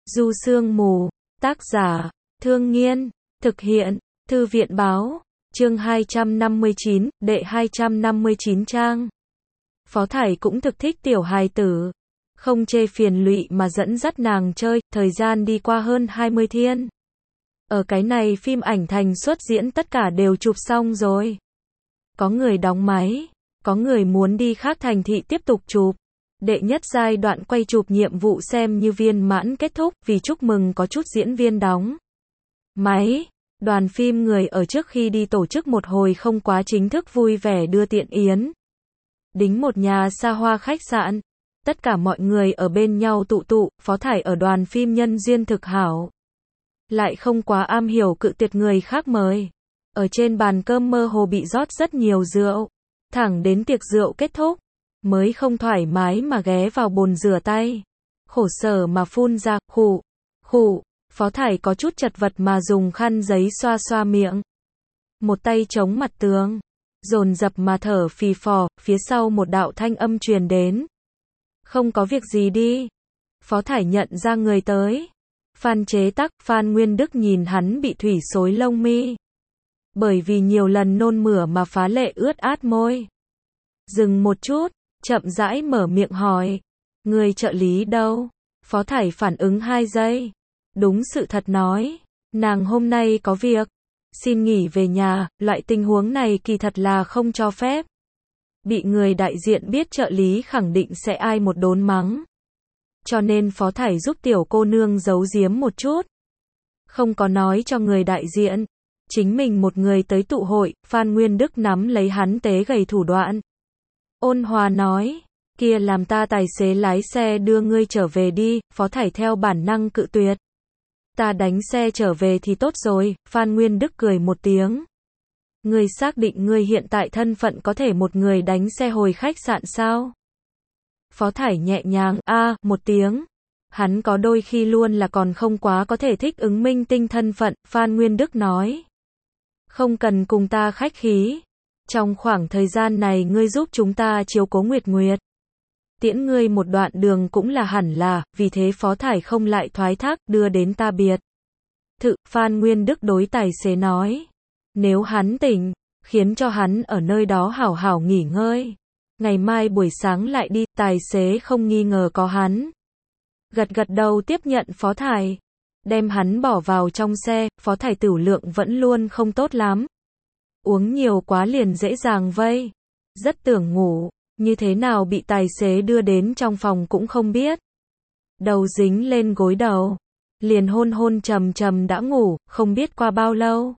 Du Sương Mù, tác giả, Thương Nghiên, thực hiện, Thư viện Báo, chương 259, đệ 259 trang. Phó Thải cũng thực thích tiểu hài tử, không chê phiền lụy mà dẫn dắt nàng chơi, thời gian đi qua hơn 20 thiên. Ở cái này phim ảnh thành xuất diễn tất cả đều chụp xong rồi. Có người đóng máy, có người muốn đi khác thành thị tiếp tục chụp. Đệ nhất giai đoạn quay chụp nhiệm vụ xem như viên mãn kết thúc, vì chúc mừng có chút diễn viên đóng máy. Đoàn phim người ở trước khi đi tổ chức một hồi không quá chính thức vui vẻ đưa tiện yến. Đính một nhà xa hoa khách sạn. Tất cả mọi người ở bên nhau tụ tụ, Phó Thải ở đoàn phim nhân duyên thực hảo. Lại không quá am hiểu cự tuyệt người khác mời. Ở trên bàn cơm mơ hồ bị rót rất nhiều rượu. Thẳng đến tiệc rượu kết thúc, mới không thoải mái mà ghé vào bồn rửa tay. Khổ sở mà phun ra, khụ, khụ. Phó Thải có chút chật vật mà dùng khăn giấy xoa xoa miệng. Một tay chống mặt tường, dồn dập mà thở phì phò, phía sau một đạo thanh âm truyền đến. Không có việc gì đi. Phó Thải nhận ra người tới. Phan chế tác, Phan Nguyên Đức nhìn hắn bị thủy xối lông mi. Bởi vì nhiều lần nôn mửa mà phá lệ ướt át môi. Dừng một chút, chậm rãi mở miệng hỏi. Người trợ lý đâu? Phó Thải phản ứng 2 giây. Đúng sự thật nói. Nàng hôm nay có việc. Xin nghỉ về nhà, loại tình huống này kỳ thật là không cho phép. Bị người đại diện biết trợ lý khẳng định sẽ ai một đốn mắng. Cho nên Phó Thải giúp tiểu cô nương giấu giếm một chút. Không có nói cho người đại diện. Chính mình một người tới tụ hội, Phan Nguyên Đức nắm lấy hắn tế gầy thủ đoạn. Ôn hòa nói, kia làm ta tài xế lái xe đưa ngươi trở về đi, Phó Thải theo bản năng cự tuyệt. Ta đánh xe trở về thì tốt rồi, Phan Nguyên Đức cười một tiếng. Ngươi xác định ngươi hiện tại thân phận có thể một người đánh xe hồi khách sạn sao? Phó Thải nhẹ nhàng, một tiếng. Hắn có đôi khi luôn là còn không quá có thể thích ứng minh tinh thân phận, Phan Nguyên Đức nói. Không cần cùng ta khách khí. Trong khoảng thời gian này ngươi giúp chúng ta chiếu cố Nguyệt Nguyệt. Tiễn ngươi một đoạn đường cũng là hẳn là, vì thế Phó Thải không lại thoái thác, đưa đến ta biệt thự. Phan Nguyên Đức đối tài xế nói. Nếu hắn tỉnh, khiến cho hắn ở nơi đó hảo hảo nghỉ ngơi. Ngày mai buổi sáng lại đi, tài xế không nghi ngờ có hắn. Gật gật đầu tiếp nhận Phó Thải. Đem hắn bỏ vào trong xe, Phó Thải tửu lượng vẫn luôn không tốt lắm. Uống nhiều quá liền dễ dàng vây. Rất tưởng ngủ, như thế nào bị tài xế đưa đến trong phòng cũng không biết. Đầu dính lên gối đầu. Liền hôn hôn trầm trầm đã ngủ, không biết qua bao lâu.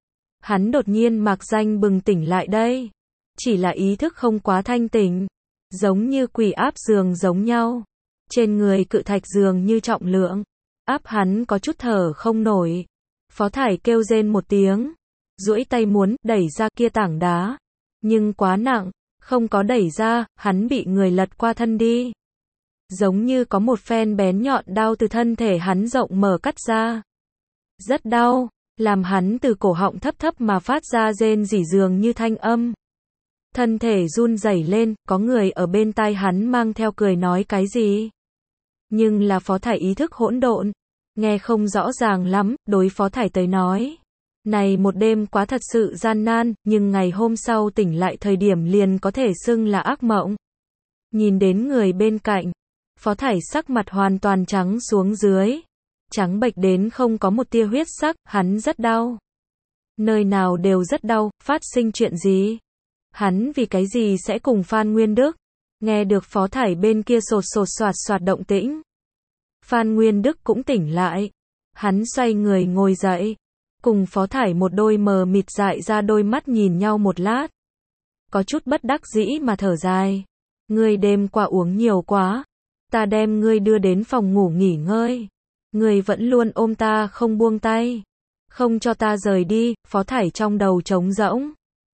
Hắn đột nhiên mạc danh bừng tỉnh lại đây. Chỉ là ý thức không quá thanh tỉnh. Giống như quỷ áp giường giống nhau. Trên người cự thạch giường như trọng lượng. Áp hắn có chút thở không nổi. Phó Thải kêu rên một tiếng. Duỗi tay muốn đẩy ra kia tảng đá. Nhưng quá nặng. Không có đẩy ra, hắn bị người lật qua thân đi. Giống như có một phen bén nhọn đao từ thân thể hắn rộng mở cắt ra. Rất đau. Làm hắn từ cổ họng thấp thấp mà phát ra rên rỉ dường như thanh âm. Thân thể run rẩy lên, có người ở bên tai hắn mang theo cười nói cái gì. Nhưng là Phó Thải ý thức hỗn độn. Nghe không rõ ràng lắm, đối Phó Thải tới nói. Này một đêm quá thật sự gian nan, nhưng ngày hôm sau tỉnh lại thời điểm liền có thể xưng là ác mộng. Nhìn đến người bên cạnh, Phó Thải sắc mặt hoàn toàn trắng xuống dưới. Trắng bệch đến không có một tia huyết sắc, hắn rất đau. Nơi nào đều rất đau, phát sinh chuyện gì? Hắn vì cái gì sẽ cùng Phan Nguyên Đức? Nghe được Phó Thải bên kia sột sột soạt soạt động tĩnh. Phan Nguyên Đức cũng tỉnh lại. Hắn xoay người ngồi dậy. Cùng Phó Thải một đôi mờ mịt dại ra đôi mắt nhìn nhau một lát. Có chút bất đắc dĩ mà thở dài. Ngươi đêm qua uống nhiều quá. Ta đem ngươi đưa đến phòng ngủ nghỉ ngơi. Ngươi vẫn luôn ôm ta không buông tay. Không cho ta rời đi, Phó Thải trong đầu trống rỗng.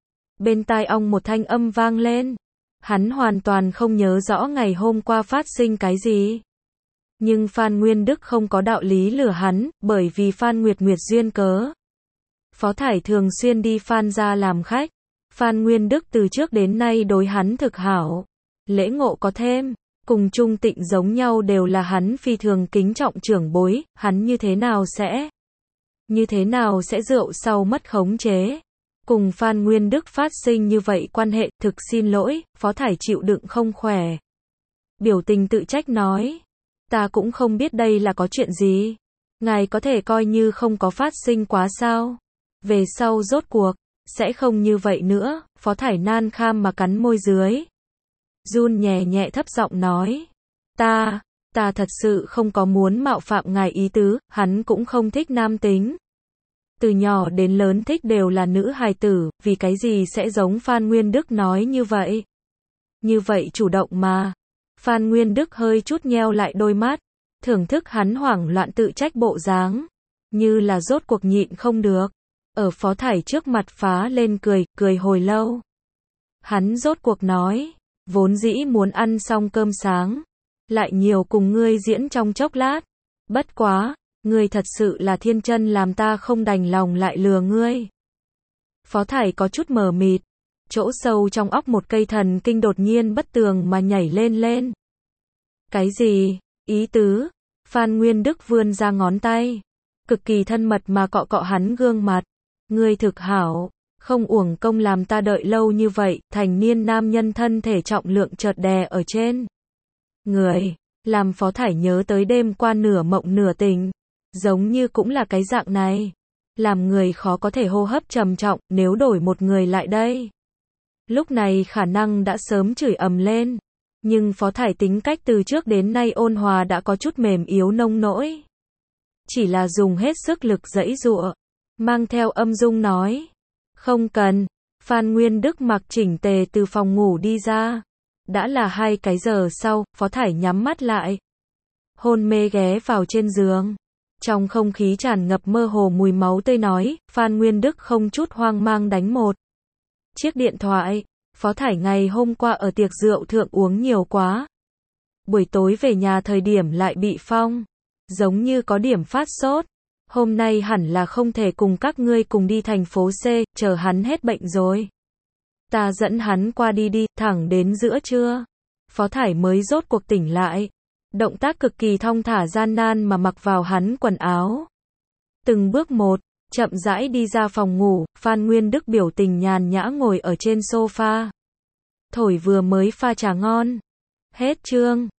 Bên tai ong một thanh âm vang lên. Hắn hoàn toàn không nhớ rõ ngày hôm qua phát sinh cái gì. Nhưng Phan Nguyên Đức không có đạo lý lừa hắn, bởi vì Phan Nguyệt Nguyệt duyên cớ. Phó Thải thường xuyên đi Phan gia làm khách. Phan Nguyên Đức từ trước đến nay đối hắn thực hảo. Lễ ngộ có thêm. Cùng Trung Tịnh giống nhau đều là hắn phi thường kính trọng trưởng bối, hắn như thế nào sẽ rượu sau mất khống chế. Cùng Phan Nguyên Đức phát sinh như vậy quan hệ, thực xin lỗi, Phó Thải chịu đựng không khỏe. Biểu tình tự trách nói, ta cũng không biết đây là có chuyện gì. Ngài có thể coi như không có phát sinh quá sao. Về sau rốt cuộc, sẽ không như vậy nữa, Phó Thải nan kham mà cắn môi dưới. Run nhẹ nhẹ thấp giọng nói, ta thật sự không có muốn mạo phạm ngài ý tứ, hắn cũng không thích nam tính. Từ nhỏ đến lớn thích đều là nữ hài tử, vì cái gì sẽ giống Phan Nguyên Đức nói như vậy? Như vậy chủ động mà. Phan Nguyên Đức hơi chút nheo lại đôi mắt, thưởng thức hắn hoảng loạn tự trách bộ dáng, như là rốt cuộc nhịn không được. Ở Phó Thải trước mặt phá lên cười hồi lâu. Hắn rốt cuộc nói, vốn dĩ muốn ăn xong cơm sáng, lại nhiều cùng ngươi diễn trong chốc lát. Bất quá, ngươi thật sự là thiên chân làm ta không đành lòng lại lừa ngươi. Phó Thải có chút mờ mịt, chỗ sâu trong óc một cây thần kinh đột nhiên bất tường mà nhảy lên. Cái gì? Ý tứ? Phan Nguyên Đức vươn ra ngón tay, cực kỳ thân mật mà cọ cọ hắn gương mặt. Ngươi thực hảo, không uổng công làm ta đợi lâu như vậy, thành niên nam nhân thân thể trọng lượng chợt đè ở trên người, làm Phó Thải nhớ tới đêm qua nửa mộng nửa tỉnh, giống như cũng là cái dạng này, làm người khó có thể hô hấp trầm trọng, nếu đổi một người lại đây. Lúc này khả năng đã sớm chửi ầm lên, nhưng Phó Thải tính cách từ trước đến nay ôn hòa đã có chút mềm yếu nông nỗi. Chỉ là dùng hết sức lực giãy giụa, mang theo âm dung nói, không cần. Phan Nguyên Đức mặc chỉnh tề từ phòng ngủ đi ra. Đã là 2 cái giờ sau, Phó Thải nhắm mắt lại, hôn mê ghé vào trên giường. Trong không khí tràn ngập mơ hồ mùi máu tươi nói, Phan Nguyên Đức không chút hoang mang đánh một chiếc điện thoại. Phó Thải ngày hôm qua ở tiệc rượu thượng uống nhiều quá, buổi tối về nhà thời điểm lại bị phong, giống như có điểm phát sốt. Hôm nay hẳn là không thể cùng các ngươi cùng đi thành phố C, chờ hắn hết bệnh rồi. Ta dẫn hắn qua đi, thẳng đến giữa trưa. Phó Thải mới rốt cuộc tỉnh lại. Động tác cực kỳ thong thả gian nan mà mặc vào hắn quần áo. Từng bước một, chậm rãi đi ra phòng ngủ, Phan Nguyên Đức biểu tình nhàn nhã ngồi ở trên sofa. Thổi vừa mới pha trà ngon. Hết chương.